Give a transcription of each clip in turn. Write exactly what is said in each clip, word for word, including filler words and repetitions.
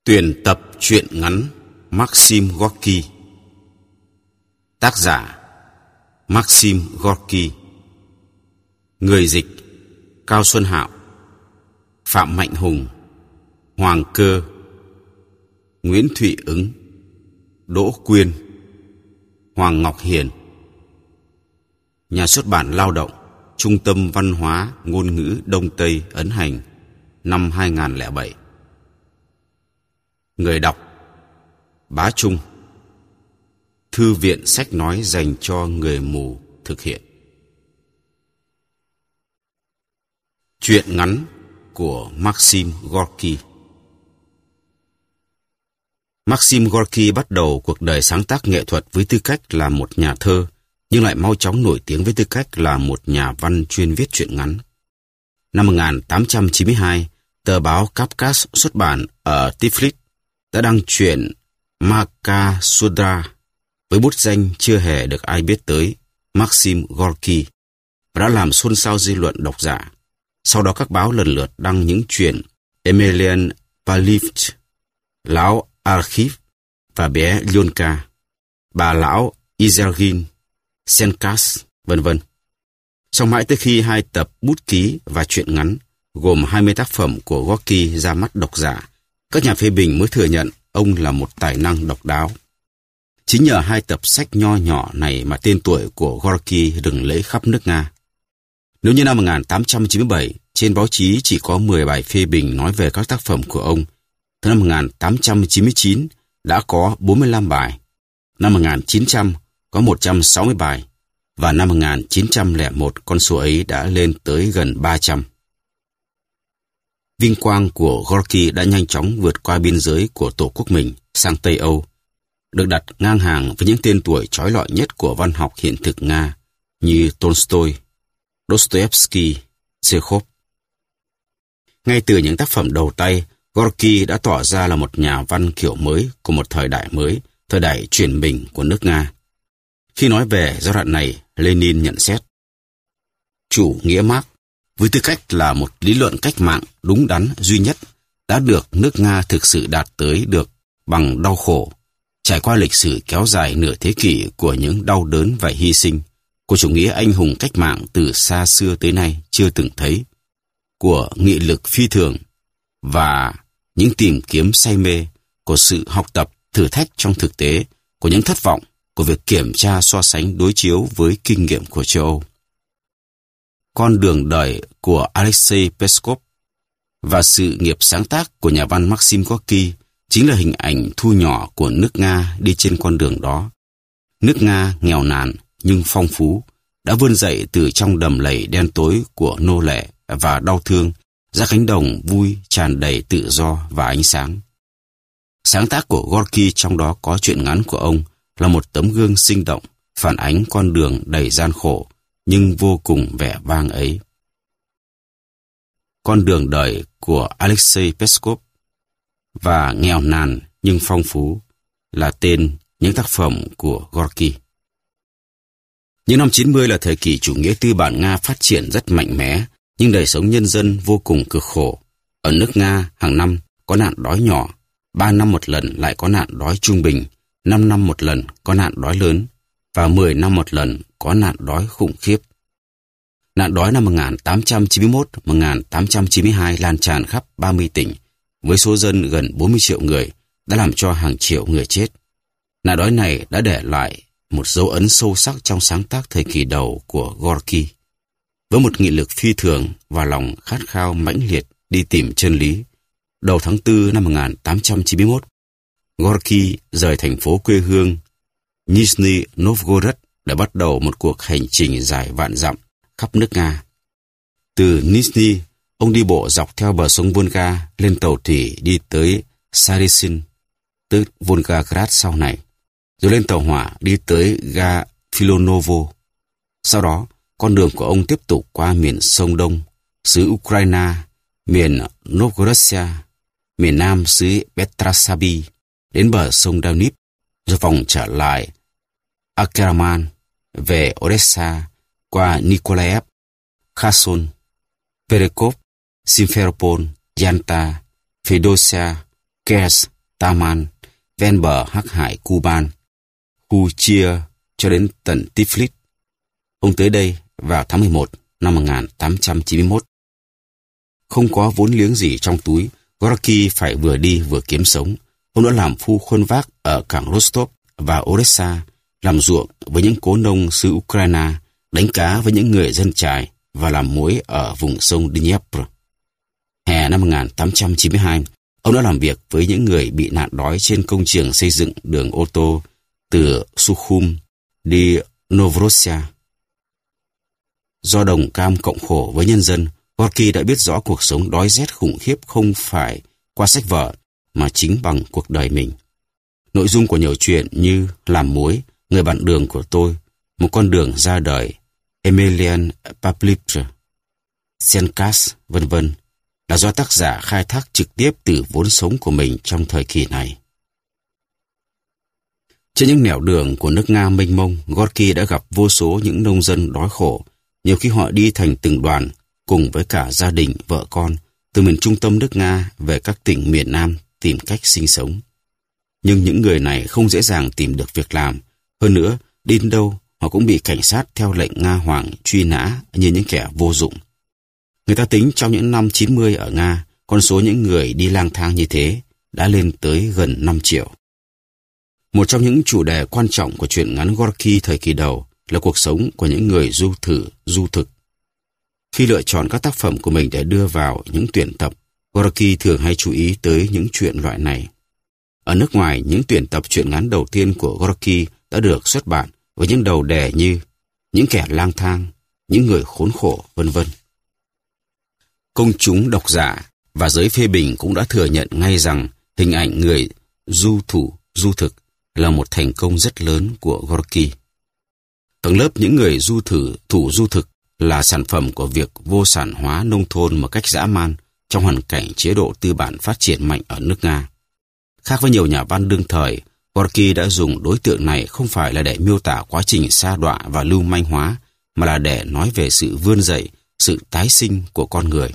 Tuyển tập truyện ngắn Maxim Gorky. Tác giả Maxim Gorky. Người dịch Cao Xuân Hạo, Phạm Mạnh Hùng, Hoàng Cơ, Nguyễn Thụy Ứng, Đỗ Quyên, Hoàng Ngọc Hiền. Nhà xuất bản Lao động, Trung tâm Văn hóa Ngôn ngữ Đông Tây ấn hành, năm hai nghìn không trăm lẻ bảy. Người đọc Bá Trung. Thư viện sách nói dành cho người mù thực hiện. Truyện ngắn của Maxim Gorky. Maxim Gorky bắt đầu cuộc đời sáng tác nghệ thuật với tư cách là một nhà thơ, nhưng lại mau chóng nổi tiếng với tư cách là một nhà văn chuyên viết truyện ngắn. Năm một nghìn tám trăm chín mươi hai, tờ báo Kafkas xuất bản ở Tiflis đã đăng truyện Makasudra với bút danh chưa hề được ai biết tới, Maxim Gorky, và đã làm xôn xao dư luận độc giả. Sau đó các báo lần lượt đăng những truyện Emelian Palivch, Lão Archiv và bé Lyonka, Bà Lão Izergin, Senkas, vân vân. Xong mãi tới khi hai tập bút ký và truyện ngắn gồm hai mươi tác phẩm của Gorky ra mắt độc giả, các nhà phê bình mới thừa nhận ông là một tài năng độc đáo. Chính nhờ hai tập sách nho nhỏ này mà tên tuổi của Gorky lừng lẫy khắp nước Nga. Nếu như năm một nghìn tám trăm chín mươi bảy, trên báo chí chỉ có mười bài phê bình nói về các tác phẩm của ông, thì năm một nghìn tám trăm chín mươi chín đã có bốn mươi lăm bài, năm một nghìn chín trăm có một trăm sáu mươi bài, và năm một nghìn chín trăm lẻ một con số ấy đã lên tới gần ba trăm. Vinh quang của Gorky đã nhanh chóng vượt qua biên giới của tổ quốc mình sang Tây Âu, được đặt ngang hàng với những tên tuổi chói lọi nhất của văn học hiện thực Nga như Tolstoy, Dostoevsky, Chekhov. Ngay từ những tác phẩm đầu tay, Gorky đã tỏ ra là một nhà văn kiểu mới của một thời đại mới, thời đại chuyển mình của nước Nga. Khi nói về giai đoạn này, Lenin nhận xét: chủ nghĩa Mác, với tư cách là một lý luận cách mạng đúng đắn duy nhất, đã được nước Nga thực sự đạt tới được bằng đau khổ, trải qua lịch sử kéo dài nửa thế kỷ của những đau đớn và hy sinh, của chủ nghĩa anh hùng cách mạng từ xa xưa tới nay chưa từng thấy, của nghị lực phi thường và những tìm kiếm say mê, của sự học tập thử thách trong thực tế, của những thất vọng, của việc kiểm tra so sánh đối chiếu với kinh nghiệm của châu Âu. Con đường đời của Alexei Peskov và sự nghiệp sáng tác của nhà văn Maxim Gorky chính là hình ảnh thu nhỏ của nước Nga đi trên con đường đó. Nước Nga nghèo nàn nhưng phong phú, đã vươn dậy từ trong đầm lầy đen tối của nô lệ và đau thương ra cánh đồng vui tràn đầy tự do và ánh sáng. Sáng tác của Gorky trong đó có truyện ngắn của ông là một tấm gương sinh động, phản ánh con đường đầy gian khổ nhưng vô cùng vẻ vang ấy. Con đường đời của Alexei Peskov và nghèo nàn nhưng phong phú là tên những tác phẩm của Gorky. Những năm chín mươi là thời kỳ chủ nghĩa tư bản Nga phát triển rất mạnh mẽ, nhưng đời sống nhân dân vô cùng cực khổ. Ở nước Nga, hàng năm có nạn đói nhỏ, ba năm một lần lại có nạn đói trung bình, năm năm một lần có nạn đói lớn, và mười năm một lần có nạn đói khủng khiếp. Nạn đói năm một nghìn tám trăm chín mươi mốt đến một nghìn tám trăm chín mươi hai lan tràn khắp ba mươi tỉnh, với số dân gần bốn mươi triệu người, đã làm cho hàng triệu người chết. Nạn đói này đã để lại một dấu ấn sâu sắc trong sáng tác thời kỳ đầu của Gorky. Với một nghị lực phi thường và lòng khát khao mãnh liệt đi tìm chân lý, đầu tháng tư năm một nghìn tám trăm chín mươi mốt, Gorky rời thành phố quê hương Nizhny Novgorod để bắt đầu một cuộc hành trình dài vạn dặm khắp nước Nga. Từ Nizhny, ông đi bộ dọc theo bờ sông Volga lên tàu thủy đi tới Sarysin, tức Volgograd sau này, rồi lên tàu hỏa đi tới ga Filonovo. Sau đó, con đường của ông tiếp tục qua miền sông Đông, xứ Ukraine, miền Novgorodssia, miền Nam xứ Petrasabi, đến bờ sông Danube, rồi vòng trở lại Akraman, về Odessa, qua Nikolaev, Kherson, Perekop, Simferopol, Yalta, Feodosia, Kers Taman, ven bờ Hắc Hải Kuban, khu chia cho đến tận Tiflis. Ông tới đây vào tháng mười một năm một nghìn tám trăm chín mươi mốt. Không có vốn liếng gì trong túi, Gorky phải vừa đi vừa kiếm sống. Ông đã làm phu khuân vác ở cảng Rostov và Odessa, làm ruộng với những cố nông xứ Ukraine, đánh cá với những người dân trại và làm muối ở vùng sông Dnipro. Hè năm một nghìn tám trăm chín mươi hai, ông đã làm việc với những người bị nạn đói trên công trường xây dựng đường ô tô từ Sukhum đi Novorossiya. Do đồng cam cộng khổ với nhân dân, Gorky đã biết rõ cuộc sống đói rét khủng khiếp không phải qua sách vở mà chính bằng cuộc đời mình. Nội dung của nhiều chuyện như Làm muối, Người bạn đường của tôi, Một con đường ra đời, Emelian Pavlovich, Senkas, vân vân là do tác giả khai thác trực tiếp từ vốn sống của mình trong thời kỳ này. Trên những nẻo đường của nước Nga mênh mông, Gorky đã gặp vô số những nông dân đói khổ. Nhiều khi họ đi thành từng đoàn cùng với cả gia đình, vợ con từ miền trung tâm nước Nga về các tỉnh miền Nam tìm cách sinh sống. Nhưng những người này không dễ dàng tìm được việc làm. Hơn nữa, đi đến đâu họ cũng bị cảnh sát theo lệnh Nga Hoàng truy nã như những kẻ vô dụng. Người ta tính trong những năm chín mươi ở Nga, con số những người đi lang thang như thế đã lên tới gần năm triệu. Một trong những chủ đề quan trọng của truyện ngắn Gorky thời kỳ đầu là cuộc sống của những người du thử, du thực. Khi lựa chọn các tác phẩm của mình để đưa vào những tuyển tập, Gorky thường hay chú ý tới những chuyện loại này. Ở nước ngoài, những tuyển tập truyện ngắn đầu tiên của Gorky đã được xuất bản với những đầu đề như Những kẻ lang thang, Những người khốn khổ, vân vân. Công chúng độc giả và giới phê bình cũng đã thừa nhận ngay rằng hình ảnh người du thủ, du thực là một thành công rất lớn của Gorky. Tầng lớp những người du thử, thủ du thực là sản phẩm của việc vô sản hóa nông thôn một cách dã man trong hoàn cảnh chế độ tư bản phát triển mạnh ở nước Nga. Khác với nhiều nhà văn đương thời, Gorky đã dùng đối tượng này không phải là để miêu tả quá trình sa đọa và lưu manh hóa, mà là để nói về sự vươn dậy, sự tái sinh của con người.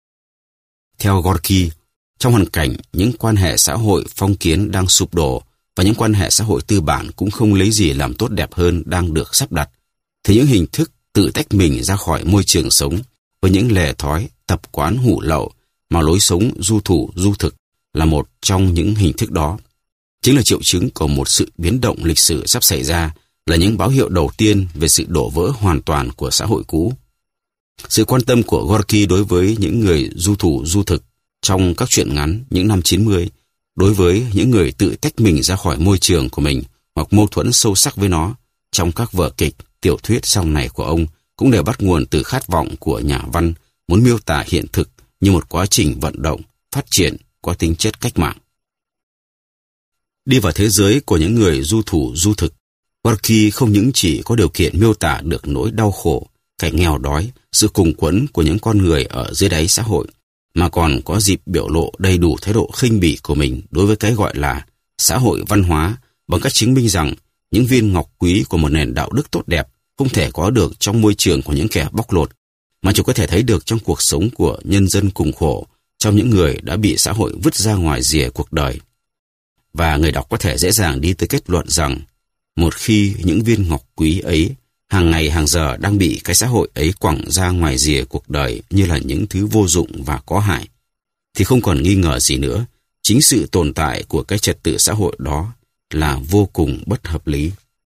Theo Gorky, trong hoàn cảnh những quan hệ xã hội phong kiến đang sụp đổ và những quan hệ xã hội tư bản cũng không lấy gì làm tốt đẹp hơn đang được sắp đặt, thì những hình thức tự tách mình ra khỏi môi trường sống với những lề thói, tập quán hủ lậu mà lối sống du thủ, du thực là một trong những hình thức đó. Chính là triệu chứng của một sự biến động lịch sử sắp xảy ra, là những báo hiệu đầu tiên về sự đổ vỡ hoàn toàn của xã hội cũ. Sự quan tâm của Gorky đối với những người du thủ, du thực trong các truyện ngắn những năm chín mươi, đối với những người tự tách mình ra khỏi môi trường của mình hoặc mâu thuẫn sâu sắc với nó trong các vở kịch, tiểu thuyết sau này của ông cũng đều bắt nguồn từ khát vọng của nhà văn muốn miêu tả hiện thực như một quá trình vận động, phát triển có tính chất cách mạng. Đi vào thế giới của những người du thủ, du thực, Gorky không những chỉ có điều kiện miêu tả được nỗi đau khổ, cảnh nghèo đói, sự cùng quẫn của những con người ở dưới đáy xã hội, mà còn có dịp biểu lộ đầy đủ thái độ khinh bỉ của mình đối với cái gọi là xã hội văn hóa, bằng cách chứng minh rằng những viên ngọc quý của một nền đạo đức tốt đẹp không thể có được trong môi trường của những kẻ bóc lột, mà chỉ có thể thấy được trong cuộc sống của nhân dân cùng khổ, trong những người đã bị xã hội vứt ra ngoài rìa cuộc đời. Và người đọc có thể dễ dàng đi tới kết luận rằng một khi những viên ngọc quý ấy hàng ngày hàng giờ đang bị cái xã hội ấy quẳng ra ngoài rìa cuộc đời như là những thứ vô dụng và có hại, thì không còn nghi ngờ gì nữa, chính sự tồn tại của cái trật tự xã hội đó là vô cùng bất hợp lý.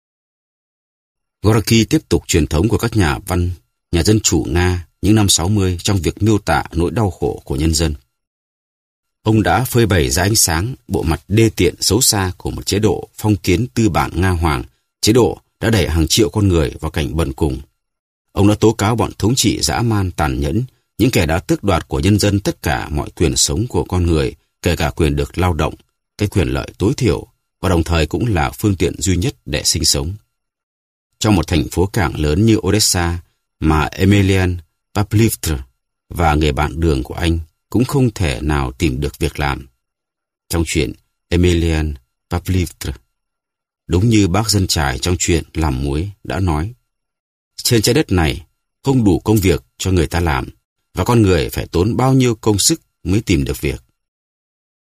Gorky tiếp tục truyền thống của các nhà văn, nhà dân chủ Nga những năm sáu mươi trong việc miêu tả nỗi đau khổ của nhân dân. Ông đã phơi bày ra ánh sáng bộ mặt đê tiện xấu xa của một chế độ phong kiến tư bản Nga Hoàng, chế độ đã đẩy hàng triệu con người vào cảnh bần cùng. Ông đã tố cáo bọn thống trị dã man tàn nhẫn, những kẻ đã tước đoạt của nhân dân tất cả mọi quyền sống của con người, kể cả quyền được lao động, cái quyền lợi tối thiểu, và đồng thời cũng là phương tiện duy nhất để sinh sống. Trong một thành phố cảng lớn như Odessa mà Emelian Pavlovich và người bạn đường của anh cũng không thể nào tìm được việc làm. Trong chuyện Emelian Pavlovich, đúng như bác dân trại trong chuyện Làm muối đã nói, trên trái đất này không đủ công việc cho người ta làm, và con người phải tốn bao nhiêu công sức mới tìm được việc.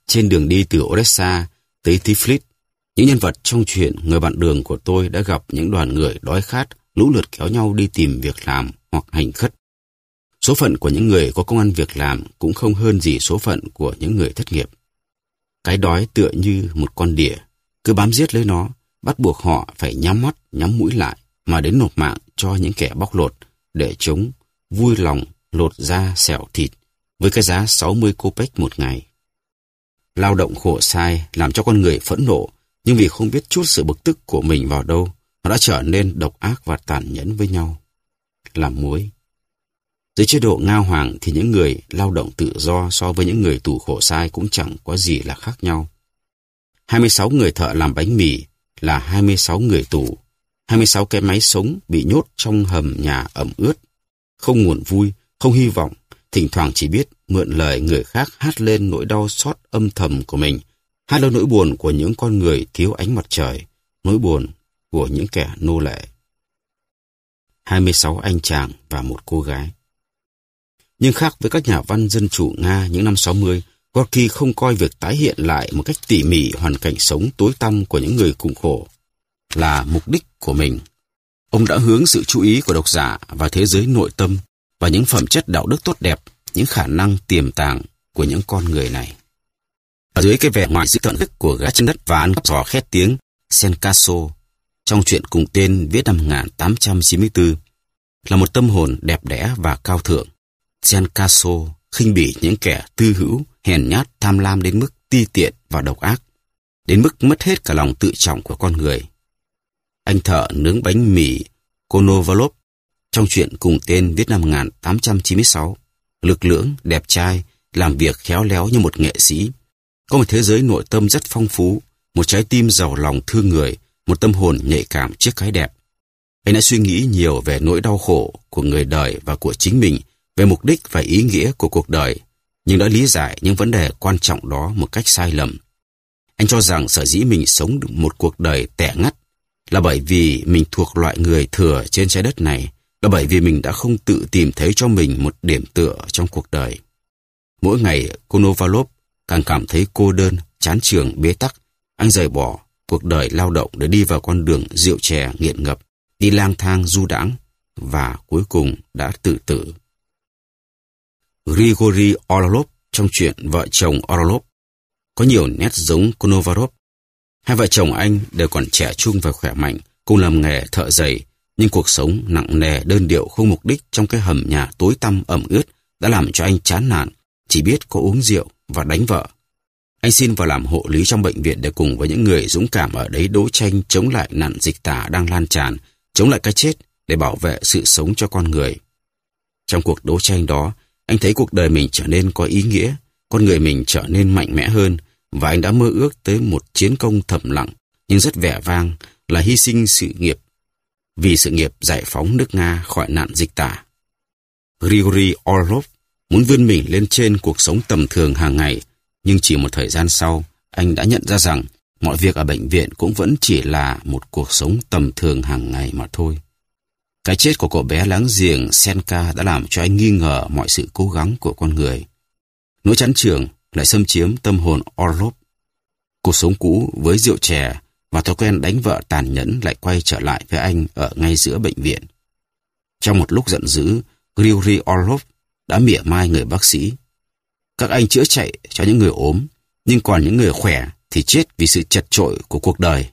Trên đường đi từ Odessa tới Tiflis, những nhân vật trong chuyện người bạn đường của tôi đã gặp những đoàn người đói khát, lũ lượt kéo nhau đi tìm việc làm hoặc hành khất. Số phận của những người có công ăn việc làm cũng không hơn gì số phận của những người thất nghiệp. Cái đói tựa như một con đỉa, cứ bám giết lấy nó, bắt buộc họ phải nhắm mắt, nhắm mũi lại mà đến nộp mạng cho những kẻ bóc lột để chúng vui lòng lột da xẻo thịt với cái giá sáu mươi kopek một ngày. Lao động khổ sai làm cho con người phẫn nộ, nhưng vì không biết chút sự bực tức của mình vào đâu, họ đã trở nên độc ác và tàn nhẫn với nhau. Làm muối. Dưới chế độ Ngao Hoàng thì những người lao động tự do so với những người tù khổ sai cũng chẳng có gì là khác nhau. hai mươi sáu người thợ làm bánh mì là hai mươi sáu người tù, hai mươi sáu cái máy sống bị nhốt trong hầm nhà ẩm ướt, không nguồn vui, không hy vọng, thỉnh thoảng chỉ biết mượn lời người khác hát lên nỗi đau xót âm thầm của mình, hát lên nỗi buồn của những con người thiếu ánh mặt trời, nỗi buồn của những kẻ nô lệ. hai mươi sáu anh chàng và một cô gái. Nhưng khác với các nhà văn dân chủ Nga những năm sáu mươi, Gorky không coi việc tái hiện lại một cách tỉ mỉ hoàn cảnh sống tối tăm của những người cùng khổ là mục đích của mình. Ông đã hướng sự chú ý của độc giả vào thế giới nội tâm và những phẩm chất đạo đức tốt đẹp, những khả năng tiềm tàng của những con người này. Ở dưới cái vẻ ngoài dữ tợn của gã chân đất và ăn cắp giò khét tiếng Senkaso trong truyện cùng tên viết năm một nghìn tám trăm chín mươi tư là một tâm hồn đẹp đẽ và cao thượng. Senkaso khinh bỉ những kẻ tư hữu, hèn nhát, tham lam đến mức ti tiện và độc ác, đến mức mất hết cả lòng tự trọng của con người. Anh thợ nướng bánh mì Konovalov trong truyện cùng tên viết năm một nghìn tám trăm chín mươi sáu, lực lưỡng, đẹp trai, làm việc khéo léo như một nghệ sĩ, có một thế giới nội tâm rất phong phú, một trái tim giàu lòng thương người, một tâm hồn nhạy cảm trước cái đẹp. Anh đã suy nghĩ nhiều về nỗi đau khổ của người đời và của chính mình, về mục đích và ý nghĩa của cuộc đời, nhưng đã lý giải những vấn đề quan trọng đó một cách sai lầm. Anh cho rằng sở dĩ mình sống được một cuộc đời tẻ ngắt là bởi vì mình thuộc loại người thừa trên trái đất này, là bởi vì mình đã không tự tìm thấy cho mình một điểm tựa trong cuộc đời. Mỗi ngày, Konovalov càng cảm thấy cô đơn, chán chường, bế tắc. Anh rời bỏ cuộc đời lao động để đi vào con đường rượu chè nghiện ngập, đi lang thang du đãng và cuối cùng đã tự tử. Grigory Orlov trong truyện Vợ chồng Orlov có nhiều nét giống Konovalov. Hai vợ chồng anh đều còn trẻ trung và khỏe mạnh, cùng làm nghề thợ giày, nhưng cuộc sống nặng nề đơn điệu không mục đích trong cái hầm nhà tối tăm ẩm ướt đã làm cho anh chán nản, chỉ biết có uống rượu và đánh vợ. Anh xin vào làm hộ lý trong bệnh viện để cùng với những người dũng cảm ở đấy đấu tranh chống lại nạn dịch tả đang lan tràn, chống lại cái chết để bảo vệ sự sống cho con người. Trong cuộc đấu tranh đó, anh thấy cuộc đời mình trở nên có ý nghĩa, con người mình trở nên mạnh mẽ hơn, và anh đã mơ ước tới một chiến công thầm lặng nhưng rất vẻ vang là hy sinh sự nghiệp vì sự nghiệp giải phóng nước Nga khỏi nạn dịch tả. Grigory Orlov muốn vươn mình lên trên cuộc sống tầm thường hàng ngày, nhưng chỉ một thời gian sau, anh đã nhận ra rằng mọi việc ở bệnh viện cũng vẫn chỉ là một cuộc sống tầm thường hàng ngày mà thôi. Cái chết của cậu bé láng giềng Senka đã làm cho anh nghi ngờ mọi sự cố gắng của con người. Nỗi chán chường lại xâm chiếm tâm hồn Orlov. Cuộc sống cũ với rượu chè và thói quen đánh vợ tàn nhẫn lại quay trở lại với anh ở ngay giữa bệnh viện. Trong một lúc giận dữ, Grigory Orlov đã mỉa mai người bác sĩ. Các anh chữa chạy cho những người ốm, nhưng còn những người khỏe thì chết vì sự chật chội của cuộc đời.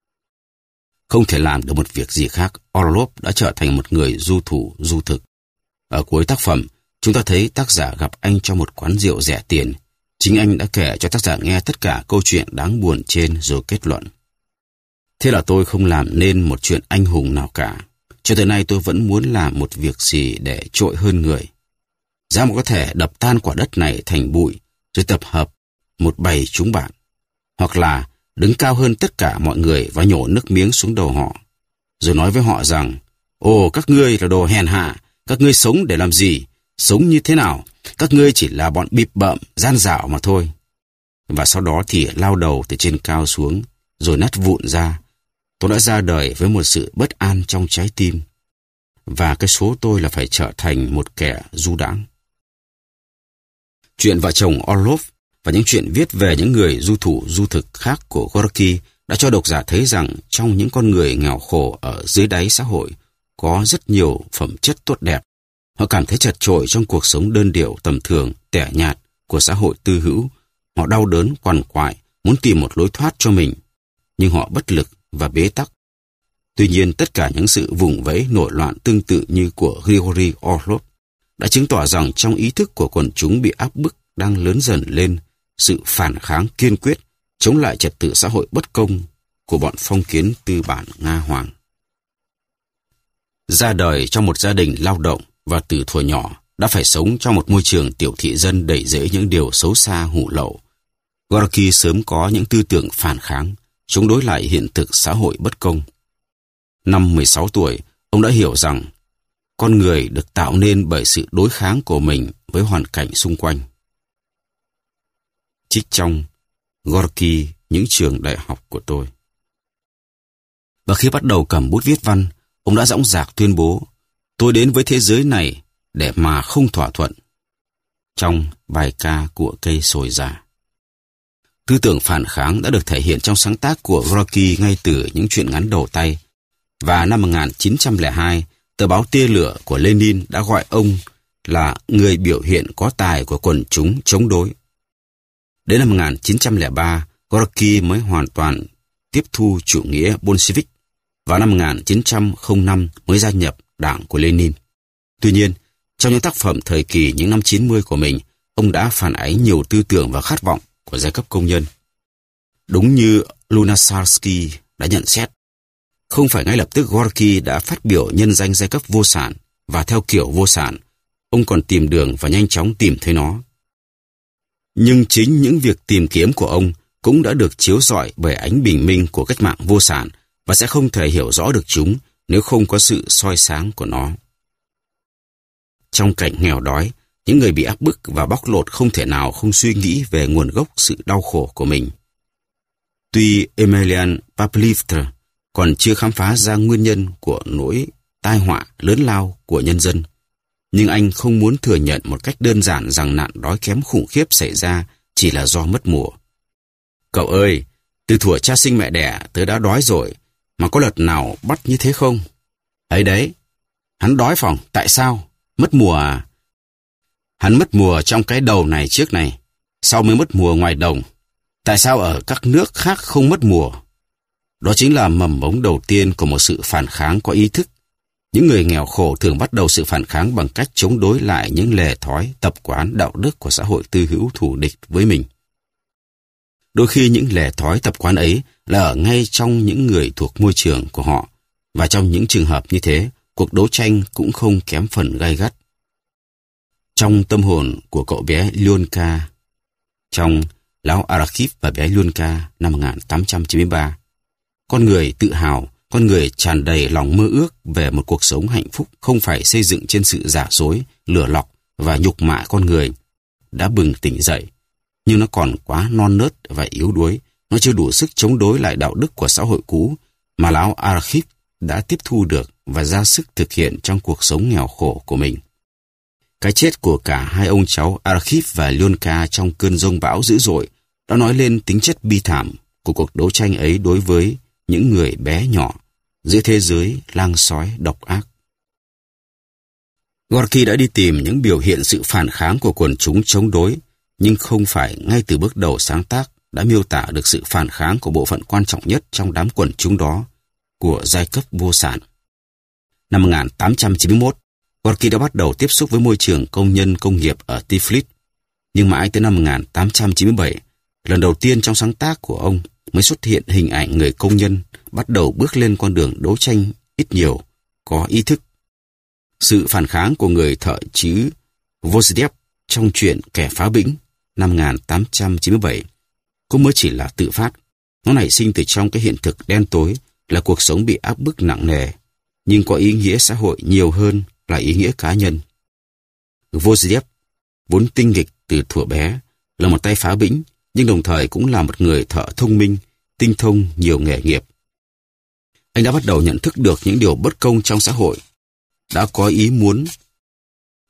Không thể làm được một việc gì khác, Orlov đã trở thành một người du thủ du thực. Ở cuối tác phẩm, chúng ta thấy tác giả gặp anh trong một quán rượu rẻ tiền. Chính anh đã kể cho tác giả nghe tất cả câu chuyện đáng buồn trên rồi kết luận. Thế là tôi không làm nên một chuyện anh hùng nào cả. Cho tới nay tôi vẫn muốn làm một việc gì để trội hơn người. Giá mà có thể đập tan quả đất này thành bụi, rồi tập hợp một bầy chúng bạn. Hoặc là đứng cao hơn tất cả mọi người và nhổ nước miếng xuống đầu họ. Rồi nói với họ rằng, ồ, các ngươi là đồ hèn hạ, các ngươi sống để làm gì, sống như thế nào, các ngươi chỉ là bọn bịp bợm, gian dạo mà thôi. Và sau đó thì lao đầu từ trên cao xuống, rồi nát vụn ra. Tôi đã ra đời với một sự bất an trong trái tim. Và cái số tôi là phải trở thành một kẻ du đãng. Chuyện vợ chồng Orlov và những chuyện viết về những người du thủ du thực khác của Gorky đã cho độc giả thấy rằng trong những con người nghèo khổ ở dưới đáy xã hội có rất nhiều phẩm chất tốt đẹp. Họ cảm thấy chật chội trong cuộc sống đơn điệu tầm thường, tẻ nhạt của xã hội tư hữu. Họ đau đớn, quằn quại, muốn tìm một lối thoát cho mình, nhưng họ bất lực và bế tắc. Tuy nhiên, tất cả những sự vùng vẫy nổi loạn tương tự như của Grigory Orlov đã chứng tỏ rằng trong ý thức của quần chúng bị áp bức đang lớn dần lên sự phản kháng kiên quyết chống lại trật tự xã hội bất công của bọn phong kiến tư bản Nga Hoàng. Ra đời trong một gia đình lao động và từ thuở nhỏ đã phải sống trong một môi trường tiểu thị dân đầy rẫy những điều xấu xa hủ lậu, Gorky sớm có những tư tưởng phản kháng, chống đối lại hiện thực xã hội bất công. Năm mười sáu tuổi, ông đã hiểu rằng con người được tạo nên bởi sự đối kháng của mình với hoàn cảnh xung quanh. Trích trong Gorky, những trường đại học của tôi. Và khi bắt đầu cầm bút viết văn, ông đã dõng dạc tuyên bố: tôi đến với thế giới này để mà không thỏa thuận. Trong bài ca của cây sồi già. Tư tưởng phản kháng đã được thể hiện trong sáng tác của Gorky ngay từ những truyện ngắn đầu tay. Và năm một nghìn chín trăm lẻ hai, tờ báo Tia Lửa của Lenin đã gọi ông là người biểu hiện có tài của quần chúng chống đối. Đến năm một nghìn chín trăm lẻ ba, Gorky mới hoàn toàn tiếp thu chủ nghĩa Bolshevik. Vào năm một nghìn chín trăm lẻ năm mới gia nhập đảng của Lenin. Tuy nhiên, trong những tác phẩm thời kỳ những năm chín mươi của mình, ông đã phản ánh nhiều tư tưởng và khát vọng của giai cấp công nhân. Đúng như Lunacharsky đã nhận xét, không phải ngay lập tức Gorky đã phát biểu nhân danh giai cấp vô sản, và theo kiểu vô sản, ông còn tìm đường và nhanh chóng tìm thấy nó. Nhưng chính những việc tìm kiếm của ông cũng đã được chiếu rọi bởi ánh bình minh của cách mạng vô sản, và sẽ không thể hiểu rõ được chúng nếu không có sự soi sáng của nó. Trong cảnh nghèo đói, những người bị áp bức và bóc lột không thể nào không suy nghĩ về nguồn gốc sự đau khổ của mình. Tuy Emelian Pavlovitch còn chưa khám phá ra nguyên nhân của nỗi tai họa lớn lao của nhân dân, nhưng anh không muốn thừa nhận một cách đơn giản rằng nạn đói kém khủng khiếp xảy ra chỉ là do mất mùa. Cậu ơi, từ thuở cha sinh mẹ đẻ tớ đã đói rồi, mà có lần nào bắt như thế không? Ấy đấy, hắn đói phòng, tại sao? Mất mùa à? Hắn mất mùa trong cái đầu này trước này, sau mới mất mùa ngoài đồng. Tại sao ở các nước khác không mất mùa? Đó chính là mầm mống đầu tiên của một sự phản kháng có ý thức. Những người nghèo khổ thường bắt đầu sự phản kháng bằng cách chống đối lại những lề thói, tập quán, đạo đức của xã hội tư hữu thù địch với mình. Đôi khi những lề thói tập quán ấy là ở ngay trong những người thuộc môi trường của họ, và trong những trường hợp như thế, cuộc đấu tranh cũng không kém phần gay gắt. Trong tâm hồn của cậu bé Lyonka, trong Lão Arakhiv và bé Lyonka năm một nghìn tám trăm chín mươi ba, con người tự hào, con người tràn đầy lòng mơ ước về một cuộc sống hạnh phúc không phải xây dựng trên sự giả dối, lừa lọc và nhục mạ con người, đã bừng tỉnh dậy. Nhưng nó còn quá non nớt và yếu đuối, nó chưa đủ sức chống đối lại đạo đức của xã hội cũ mà Lão Arakhiv đã tiếp thu được và ra sức thực hiện trong cuộc sống nghèo khổ của mình. Cái chết của cả hai ông cháu Arakhiv và Lyonka trong cơn giông bão dữ dội đã nói lên tính chất bi thảm của cuộc đấu tranh ấy đối với những người bé nhỏ giữa thế giới lang sói độc ác. Gorky đã đi tìm những biểu hiện sự phản kháng của quần chúng chống đối, nhưng không phải ngay từ bước đầu sáng tác đã miêu tả được sự phản kháng của bộ phận quan trọng nhất trong đám quần chúng đó, của giai cấp vô sản. Năm một nghìn tám trăm chín mươi mốt, Gorky đã bắt đầu tiếp xúc với môi trường công nhân công nghiệp ở Tiflis, nhưng mãi tới năm một nghìn tám trăm chín mươi bảy, lần đầu tiên trong sáng tác của ông mới xuất hiện hình ảnh người công nhân bắt đầu bước lên con đường đấu tranh ít nhiều, có ý thức. Sự phản kháng của người thợ chữ Vozdev trong truyện Kẻ phá bĩnh năm một nghìn tám trăm chín mươi bảy cũng mới chỉ là tự phát. Nó nảy sinh từ trong cái hiện thực đen tối là cuộc sống bị áp bức nặng nề, nhưng có ý nghĩa xã hội nhiều hơn là ý nghĩa cá nhân. Vozdev, vốn tinh nghịch từ thuở bé, là một tay phá bĩnh, nhưng đồng thời cũng là một người thợ thông minh, tinh thông nhiều nghề nghiệp. Anh đã bắt đầu nhận thức được những điều bất công trong xã hội, đã có ý muốn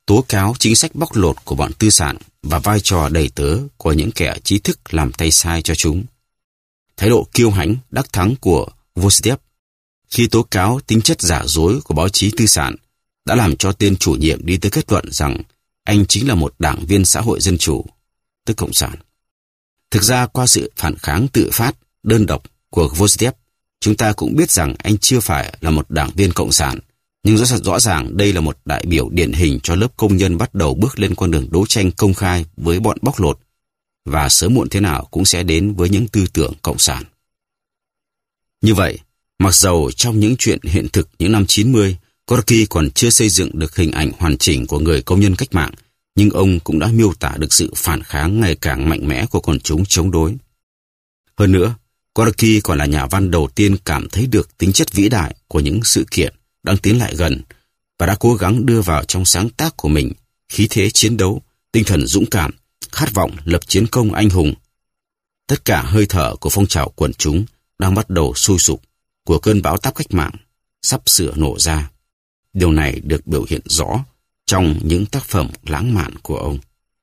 tố cáo chính sách bóc lột của bọn tư sản và vai trò đầy tớ của những kẻ trí thức làm tay sai cho chúng. Thái độ kiêu hãnh, đắc thắng của Vosdiev khi tố cáo tính chất giả dối của báo chí tư sản đã làm cho tên chủ nhiệm đi tới kết luận rằng anh chính là một đảng viên xã hội dân chủ, tức Cộng sản. Thực ra qua sự phản kháng tự phát, đơn độc của Vosdiev, chúng ta cũng biết rằng anh chưa phải là một đảng viên Cộng sản, nhưng rõ, rõ ràng đây là một đại biểu điển hình cho lớp công nhân bắt đầu bước lên con đường đấu tranh công khai với bọn bóc lột, và sớm muộn thế nào cũng sẽ đến với những tư tưởng Cộng sản. Như vậy, mặc dầu trong những chuyện hiện thực những năm chín mươi, Gorky còn chưa xây dựng được hình ảnh hoàn chỉnh của người công nhân cách mạng, nhưng ông cũng đã miêu tả được sự phản kháng ngày càng mạnh mẽ của quần chúng chống đối. Hơn nữa, Gorky còn là nhà văn đầu tiên cảm thấy được tính chất vĩ đại của những sự kiện đang tiến lại gần và đã cố gắng đưa vào trong sáng tác của mình khí thế chiến đấu, tinh thần dũng cảm, khát vọng lập chiến công anh hùng. Tất cả hơi thở của phong trào quần chúng đang bắt đầu sôi sục, của cơn bão táp cách mạng sắp sửa nổ ra. Điều này được biểu hiện rõ trong những tác phẩm lãng mạn của ông.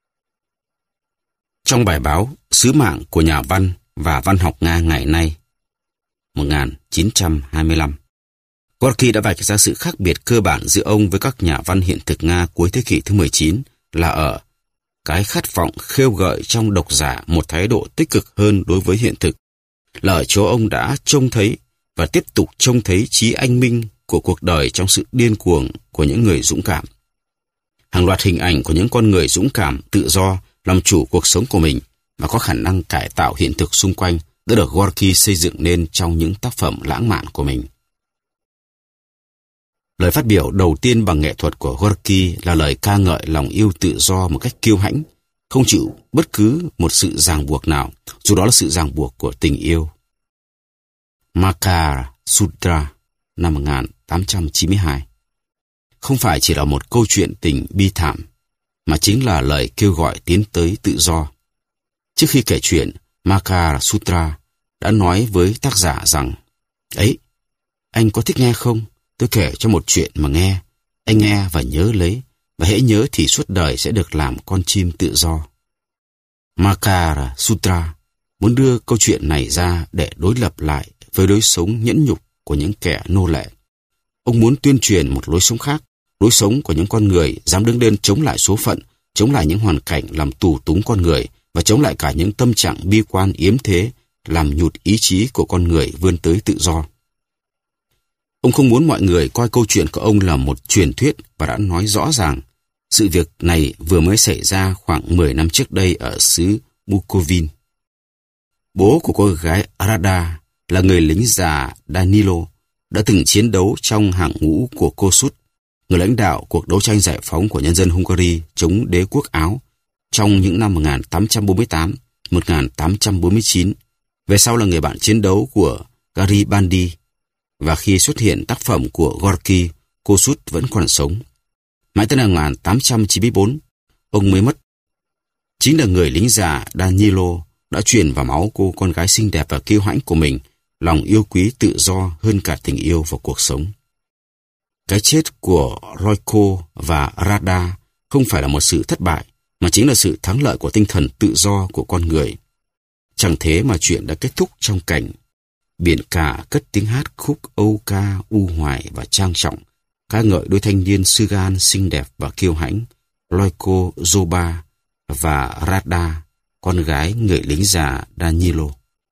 Trong bài báo Sứ mạng của nhà văn và văn học Nga ngày nay một nghìn chín trăm hai mươi lăm, Gorky đã vạch ra sự khác biệt cơ bản giữa ông với các nhà văn hiện thực Nga cuối thế kỷ thứ mười chín là ở cái khát vọng khêu gợi trong độc giả một thái độ tích cực hơn đối với hiện thực, là ở chỗ ông đã trông thấy và tiếp tục trông thấy trí anh minh của cuộc đời trong sự điên cuồng của những người dũng cảm. Hàng loạt hình ảnh của những con người dũng cảm, tự do, làm chủ cuộc sống của mình và có khả năng cải tạo hiện thực xung quanh đã được Gorky xây dựng nên trong những tác phẩm lãng mạn của mình. Lời phát biểu đầu tiên bằng nghệ thuật của Gorky là lời ca ngợi lòng yêu tự do một cách kiêu hãnh, không chịu bất cứ một sự ràng buộc nào, dù đó là sự ràng buộc của tình yêu. Makar Sutra năm một nghìn tám trăm chín mươi hai không phải chỉ là một câu chuyện tình bi thảm, mà chính là lời kêu gọi tiến tới tự do. Trước khi kể chuyện, Makar Sutra đã nói với tác giả rằng: "Ấy, anh có thích nghe không? Tôi kể cho một chuyện mà nghe. Anh nghe và nhớ lấy, và hễ nhớ thì suốt đời sẽ được làm con chim tự do." Makar Sutra muốn đưa câu chuyện này ra để đối lập lại với lối sống nhẫn nhục của những kẻ nô lệ. Ông muốn tuyên truyền một lối sống khác, lối sống của những con người dám đứng lên chống lại số phận, chống lại những hoàn cảnh làm tù túng con người và chống lại cả những tâm trạng bi quan yếm thế làm nhụt ý chí của con người vươn tới tự do. Ông không muốn mọi người coi câu chuyện của ông là một truyền thuyết và đã nói rõ ràng sự việc này vừa mới xảy ra khoảng mười năm trước đây ở xứ Bukovin. Bố của cô gái Rada là người lính già Danilo, đã từng chiến đấu trong hàng ngũ của Kossuth, người lãnh đạo cuộc đấu tranh giải phóng của nhân dân Hungary chống đế quốc Áo trong những năm một nghìn tám trăm bốn mươi tám đến một nghìn tám trăm bốn mươi chín. Về sau là người bạn chiến đấu của Garibaldi, và khi xuất hiện tác phẩm của Gorky, Kossuth vẫn còn sống. Mãi tới năm một nghìn tám trăm chín mươi tư, ông mới mất. Chính là người lính già Danilo đã truyền vào máu cô con gái xinh đẹp và kiêu hãnh của mình lòng yêu quý tự do hơn cả tình yêu và cuộc sống. Cái chết của Royko và Rada không phải là một sự thất bại, mà chính là sự thắng lợi của tinh thần tự do của con người. Chẳng thế mà chuyện đã kết thúc trong cảnh biển cả cất tiếng hát khúc âu ca u hoài và trang trọng, ca ngợi đôi thanh niên sư gan xinh đẹp và kiêu hãnh, Royko Zoba và Rada, con gái người lính già Danilo.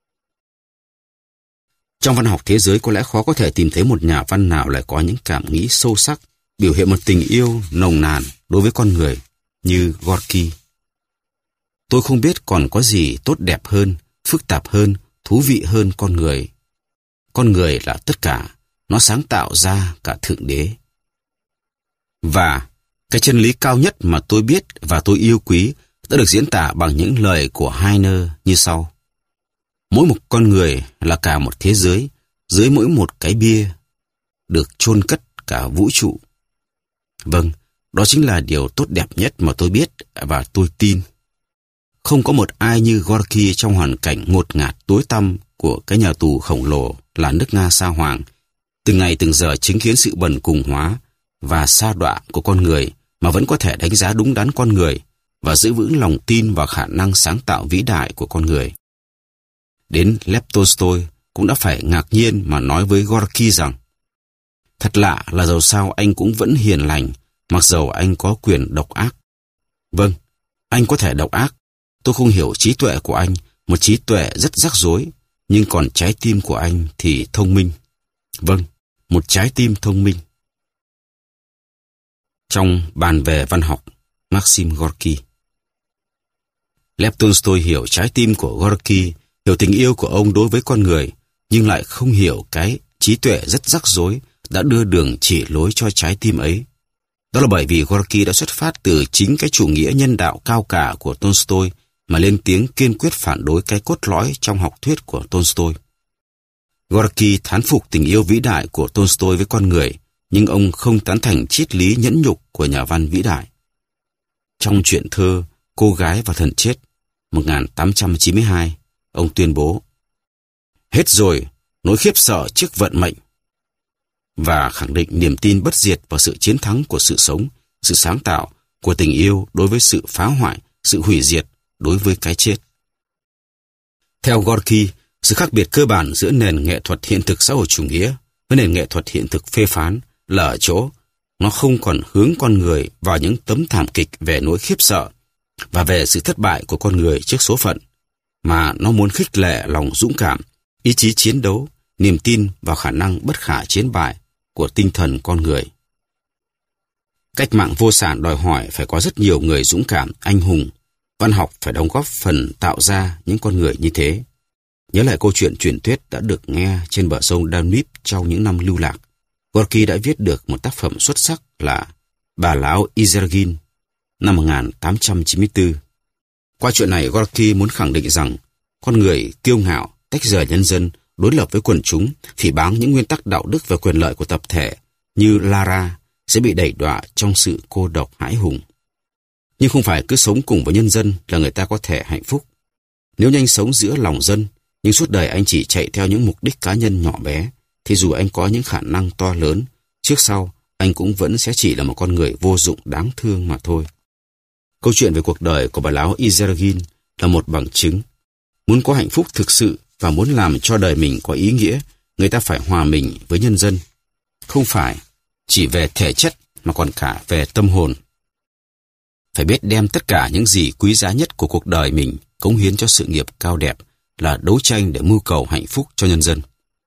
Trong văn học thế giới có lẽ khó có thể tìm thấy một nhà văn nào lại có những cảm nghĩ sâu sắc, biểu hiện một tình yêu nồng nàn đối với con người như Gorky. Tôi không biết còn có gì tốt đẹp hơn, phức tạp hơn, thú vị hơn con người. Con người là tất cả, nó sáng tạo ra cả Thượng Đế. Và cái chân lý cao nhất mà tôi biết và tôi yêu quý đã được diễn tả bằng những lời của Heine như sau: mỗi một con người là cả một thế giới, dưới mỗi một cái bia được chôn cất cả vũ trụ. Vâng, đó chính là điều tốt đẹp nhất mà tôi biết và tôi tin. Không có một ai như Gorky trong hoàn cảnh ngột ngạt tối tăm của cái nhà tù khổng lồ là nước Nga sa hoàng, từng ngày từng giờ chứng kiến sự bần cùng hóa và sa đọa của con người mà vẫn có thể đánh giá đúng đắn con người và giữ vững lòng tin vào khả năng sáng tạo vĩ đại của con người. Đến Lev Tolstoy cũng đã phải ngạc nhiên mà nói với Gorky rằng thật lạ là dầu sao anh cũng vẫn hiền lành, mặc dầu anh có quyền độc ác. Vâng, anh có thể độc ác. Tôi không hiểu trí tuệ của anh, một trí tuệ rất rắc rối, nhưng còn trái tim của anh thì thông minh. Vâng, một trái tim thông minh. Trong bàn về văn học, Maxim Gorky. Lev Tolstoy hiểu trái tim của Gorky, hiểu tình yêu của ông đối với con người, nhưng lại không hiểu cái trí tuệ rất rắc rối đã đưa đường chỉ lối cho trái tim ấy. Đó là bởi vì Gorky đã xuất phát từ chính cái chủ nghĩa nhân đạo cao cả của Tolstoy mà lên tiếng kiên quyết phản đối cái cốt lõi trong học thuyết của Tolstoy. Gorky thán phục tình yêu vĩ đại của Tolstoy với con người, nhưng ông không tán thành triết lý nhẫn nhục của nhà văn vĩ đại. Trong truyện thơ Cô gái và thần chết, một nghìn tám trăm chín mươi hai, ông tuyên bố: hết rồi nỗi khiếp sợ trước vận mệnh, và khẳng định niềm tin bất diệt vào sự chiến thắng của sự sống, sự sáng tạo, của tình yêu đối với sự phá hoại, sự hủy diệt đối với cái chết. Theo Gorky, sự khác biệt cơ bản giữa nền nghệ thuật hiện thực xã hội chủ nghĩa với nền nghệ thuật hiện thực phê phán là ở chỗ nó không còn hướng con người vào những tấm thảm kịch về nỗi khiếp sợ và về sự thất bại của con người trước số phận, mà nó muốn khích lệ lòng dũng cảm, ý chí chiến đấu, niềm tin vào khả năng bất khả chiến bại của tinh thần con người. Cách mạng vô sản đòi hỏi phải có rất nhiều người dũng cảm, anh hùng. Văn học phải đóng góp phần tạo ra những con người như thế. Nhớ lại câu chuyện truyền thuyết đã được nghe trên bờ sông Danube trong những năm lưu lạc. Gorky đã viết được một tác phẩm xuất sắc là Bà lão Izergin năm một nghìn tám trăm chín mươi tư. Qua chuyện này, Gorky muốn khẳng định rằng con người kiêu ngạo, tách rời nhân dân, đối lập với quần chúng, phỉ báng những nguyên tắc đạo đức và quyền lợi của tập thể như Lara sẽ bị đẩy đọa trong sự cô độc hãi hùng. Nhưng không phải cứ sống cùng với nhân dân là người ta có thể hạnh phúc. Nếu như anh sống giữa lòng dân, nhưng suốt đời anh chỉ chạy theo những mục đích cá nhân nhỏ bé, thì dù anh có những khả năng to lớn, trước sau anh cũng vẫn sẽ chỉ là một con người vô dụng đáng thương mà thôi. Câu chuyện về cuộc đời của bà lão Izergin là một bằng chứng. Muốn có hạnh phúc thực sự và muốn làm cho đời mình có ý nghĩa, người ta phải hòa mình với nhân dân. Không phải chỉ về thể chất mà còn cả về tâm hồn. Phải biết đem tất cả những gì quý giá nhất của cuộc đời mình cống hiến cho sự nghiệp cao đẹp là đấu tranh để mưu cầu hạnh phúc cho nhân dân.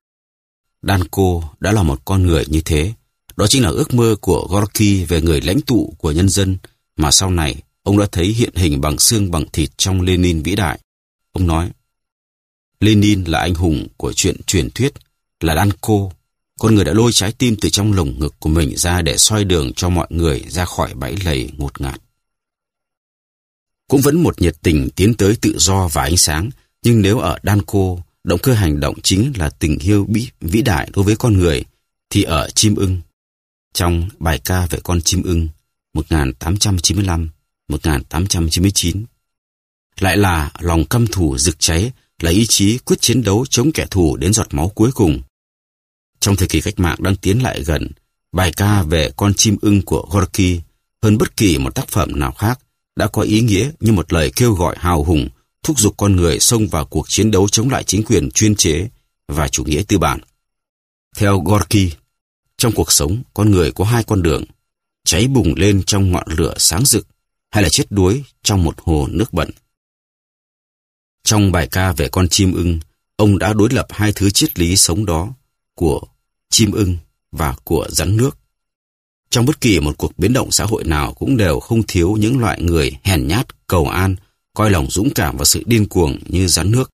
Danko đã là một con người như thế. Đó chính là ước mơ của Gorky về người lãnh tụ của nhân dân mà sau này ông đã thấy hiện hình bằng xương bằng thịt trong Lenin vĩ đại. Ông nói, Lenin là anh hùng của chuyện truyền thuyết, là Danko, con người đã lôi trái tim từ trong lồng ngực của mình ra để soi đường cho mọi người ra khỏi bẫy lầy ngột ngạt. Cũng vẫn một nhiệt tình tiến tới tự do và ánh sáng, nhưng nếu ở Danko, động cơ hành động chính là tình yêu bí, vĩ đại đối với con người, thì ở Chim ưng, trong bài ca về con chim ưng một nghìn tám trăm chín mươi lăm đến một nghìn tám trăm chín mươi chín, lại là lòng căm thù rực cháy, là ý chí quyết chiến đấu chống kẻ thù đến giọt máu cuối cùng. Trong thời kỳ cách mạng đang tiến lại gần, bài ca về con chim ưng của Gorky hơn bất kỳ một tác phẩm nào khác đã có ý nghĩa như một lời kêu gọi hào hùng, thúc giục con người xông vào cuộc chiến đấu chống lại chính quyền chuyên chế và chủ nghĩa tư bản. Theo Gorky, trong cuộc sống, con người có hai con đường, cháy bùng lên trong ngọn lửa sáng rực hay là chết đuối trong một hồ nước bẩn. Trong bài ca về con chim ưng, ông đã đối lập hai thứ triết lý sống đó của chim ưng và của rắn nước. Trong bất kỳ một cuộc biến động xã hội nào cũng đều không thiếu những loại người hèn nhát, cầu an, coi lòng dũng cảm và sự điên cuồng như rắn nước.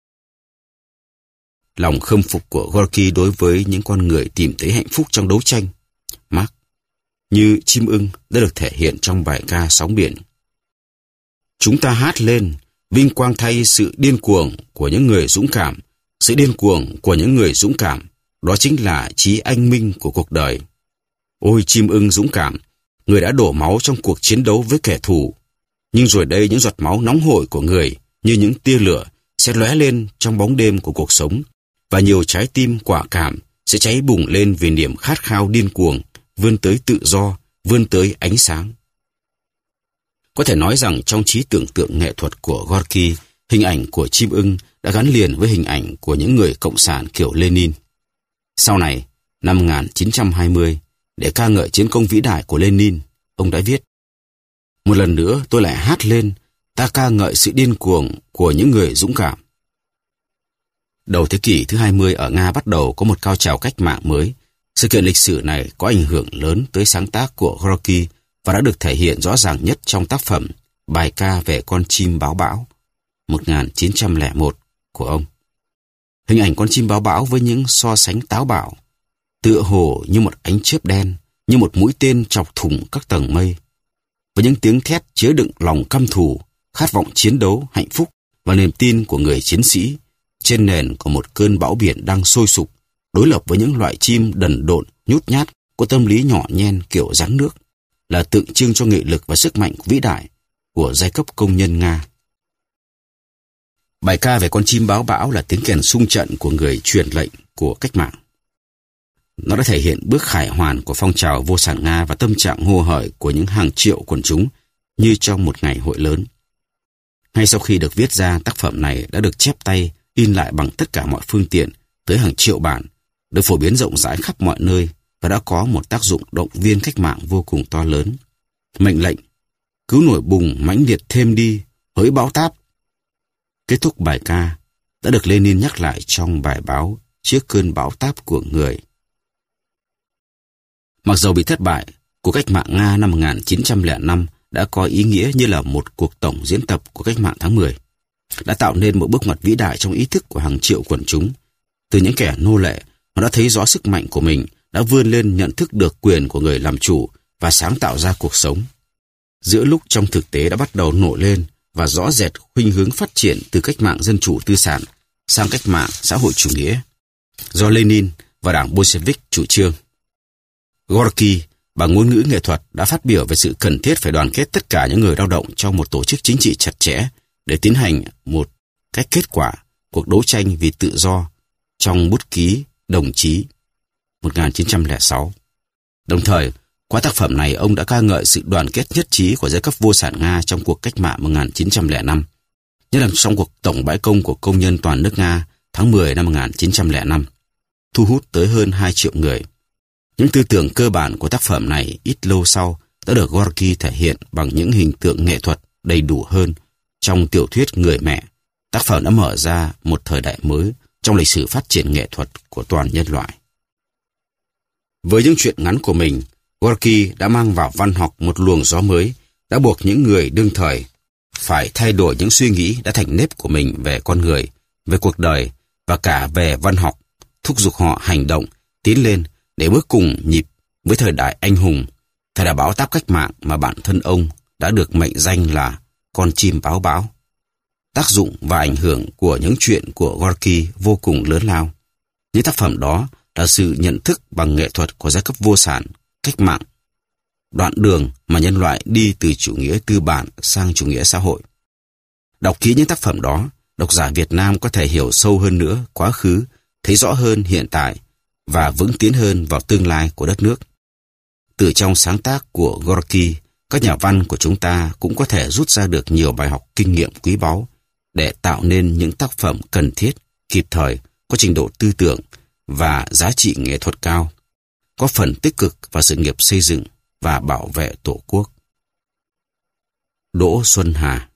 Lòng khâm phục của Gorky đối với những con người tìm thấy hạnh phúc trong đấu tranh, Marx, như chim ưng đã được thể hiện trong bài ca Sóng biển. Chúng ta hát lên, vinh quang thay sự điên cuồng của những người dũng cảm, sự điên cuồng của những người dũng cảm, đó chính là chí anh minh của cuộc đời. Ôi chim ưng dũng cảm, người đã đổ máu trong cuộc chiến đấu với kẻ thù. Nhưng rồi đây những giọt máu nóng hổi của người như những tia lửa sẽ lóe lên trong bóng đêm của cuộc sống, và nhiều trái tim quả cảm sẽ cháy bùng lên vì niềm khát khao điên cuồng, vươn tới tự do, vươn tới ánh sáng. Có thể nói rằng trong trí tưởng tượng nghệ thuật của Gorky, hình ảnh của chim ưng đã gắn liền với hình ảnh của những người cộng sản kiểu Lenin. Sau này, năm một nghìn chín trăm hai mươi, để ca ngợi chiến công vĩ đại của Lenin, ông đã viết: "Một lần nữa tôi lại hát lên, ta ca ngợi sự điên cuồng của những người dũng cảm." Đầu thế kỷ thứ hai mươi ở Nga bắt đầu có một cao trào cách mạng mới. Sự kiện lịch sử này có ảnh hưởng lớn tới sáng tác của Gorky và đã được thể hiện rõ ràng nhất trong tác phẩm Bài ca về con chim báo bão một nghìn chín trăm lẻ một của ông. Hình ảnh con chim báo bão với những so sánh táo bạo, tựa hồ như một ánh chớp đen, như một mũi tên chọc thủng các tầng mây, với những tiếng thét chứa đựng lòng căm thù, khát vọng chiến đấu, hạnh phúc và niềm tin của người chiến sĩ trên nền của một cơn bão biển đang sôi sục, đối lập với những loại chim đần độn, nhút nhát, có tâm lý nhỏ nhen kiểu rắn nước, là tượng trưng cho nghị lực và sức mạnh vĩ đại của giai cấp công nhân Nga. Bài ca về con chim báo bão là tiếng kèn xung trận của người truyền lệnh của cách mạng. Nó đã thể hiện bước khải hoàn của phong trào vô sản Nga và tâm trạng hô hởi của những hàng triệu quần chúng như trong một ngày hội lớn. Ngay sau khi được viết ra, tác phẩm này đã được chép tay, in lại bằng tất cả mọi phương tiện tới hàng triệu bản, được phổ biến rộng rãi khắp mọi nơi và đã có một tác dụng động viên cách mạng vô cùng to lớn. Mệnh lệnh cứ nổi bùng mãnh liệt thêm đi, hỡi bão táp. Kết thúc bài ca đã được Lenin nhắc lại trong bài báo Trước cơn bão táp của người. Mặc dầu bị thất bại, cuộc cách mạng Nga năm một nghìn chín trăm lẻ năm đã có ý nghĩa như là một cuộc tổng diễn tập của cách mạng tháng mười, đã tạo nên một bước ngoặt vĩ đại trong ý thức của hàng triệu quần chúng. Từ những kẻ nô lệ, họ đã thấy rõ sức mạnh của mình, đã vươn lên nhận thức được quyền của người làm chủ và sáng tạo ra cuộc sống. Giữa lúc trong thực tế đã bắt đầu nổi lên và rõ rệt khuynh hướng phát triển từ cách mạng dân chủ tư sản sang cách mạng xã hội chủ nghĩa, do Lenin và đảng Bolshevik chủ trương. Gorky bằng ngôn ngữ nghệ thuật đã phát biểu về sự cần thiết phải đoàn kết tất cả những người lao động trong một tổ chức chính trị chặt chẽ để tiến hành một cách kết quả cuộc đấu tranh vì tự do trong bút ký Đồng chí một nghìn chín trăm lẻ sáu. Đồng thời, qua tác phẩm này ông đã ca ngợi sự đoàn kết nhất trí của giai cấp vô sản Nga trong cuộc cách mạng một nghìn chín trăm lẻ năm, nhất là trong cuộc tổng bãi công của công nhân toàn nước Nga tháng mười năm một nghìn chín trăm lẻ năm, thu hút tới hơn hai triệu người. Những tư tưởng cơ bản của tác phẩm này ít lâu sau đã được Gorky thể hiện bằng những hình tượng nghệ thuật đầy đủ hơn trong tiểu thuyết Người mẹ. Tác phẩm đã mở ra một thời đại mới trong lịch sử phát triển nghệ thuật của toàn nhân loại. Với những chuyện ngắn của mình, Gorky đã mang vào văn học một luồng gió mới, đã buộc những người đương thời phải thay đổi những suy nghĩ đã thành nếp của mình về con người, về cuộc đời và cả về văn học, thúc giục họ hành động, tiến lên để bước cùng nhịp với thời đại anh hùng, thời đại bão táp cách mạng mà bản thân ông đã được mệnh danh là con chim báo bão. Tác dụng và ảnh hưởng của những chuyện của Gorky vô cùng lớn lao. Những tác phẩm đó là sự nhận thức bằng nghệ thuật của giai cấp vô sản, cách mạng, đoạn đường mà nhân loại đi từ chủ nghĩa tư bản sang chủ nghĩa xã hội. Đọc kỹ những tác phẩm đó, độc giả Việt Nam có thể hiểu sâu hơn nữa quá khứ, thấy rõ hơn hiện tại và vững tiến hơn vào tương lai của đất nước. Từ trong sáng tác của Gorky, các nhà văn của chúng ta cũng có thể rút ra được nhiều bài học kinh nghiệm quý báu để tạo nên những tác phẩm cần thiết, kịp thời, có trình độ tư tưởng và giá trị nghệ thuật cao, có phần tích cực vào sự nghiệp xây dựng và bảo vệ Tổ quốc. Đỗ Xuân Hà.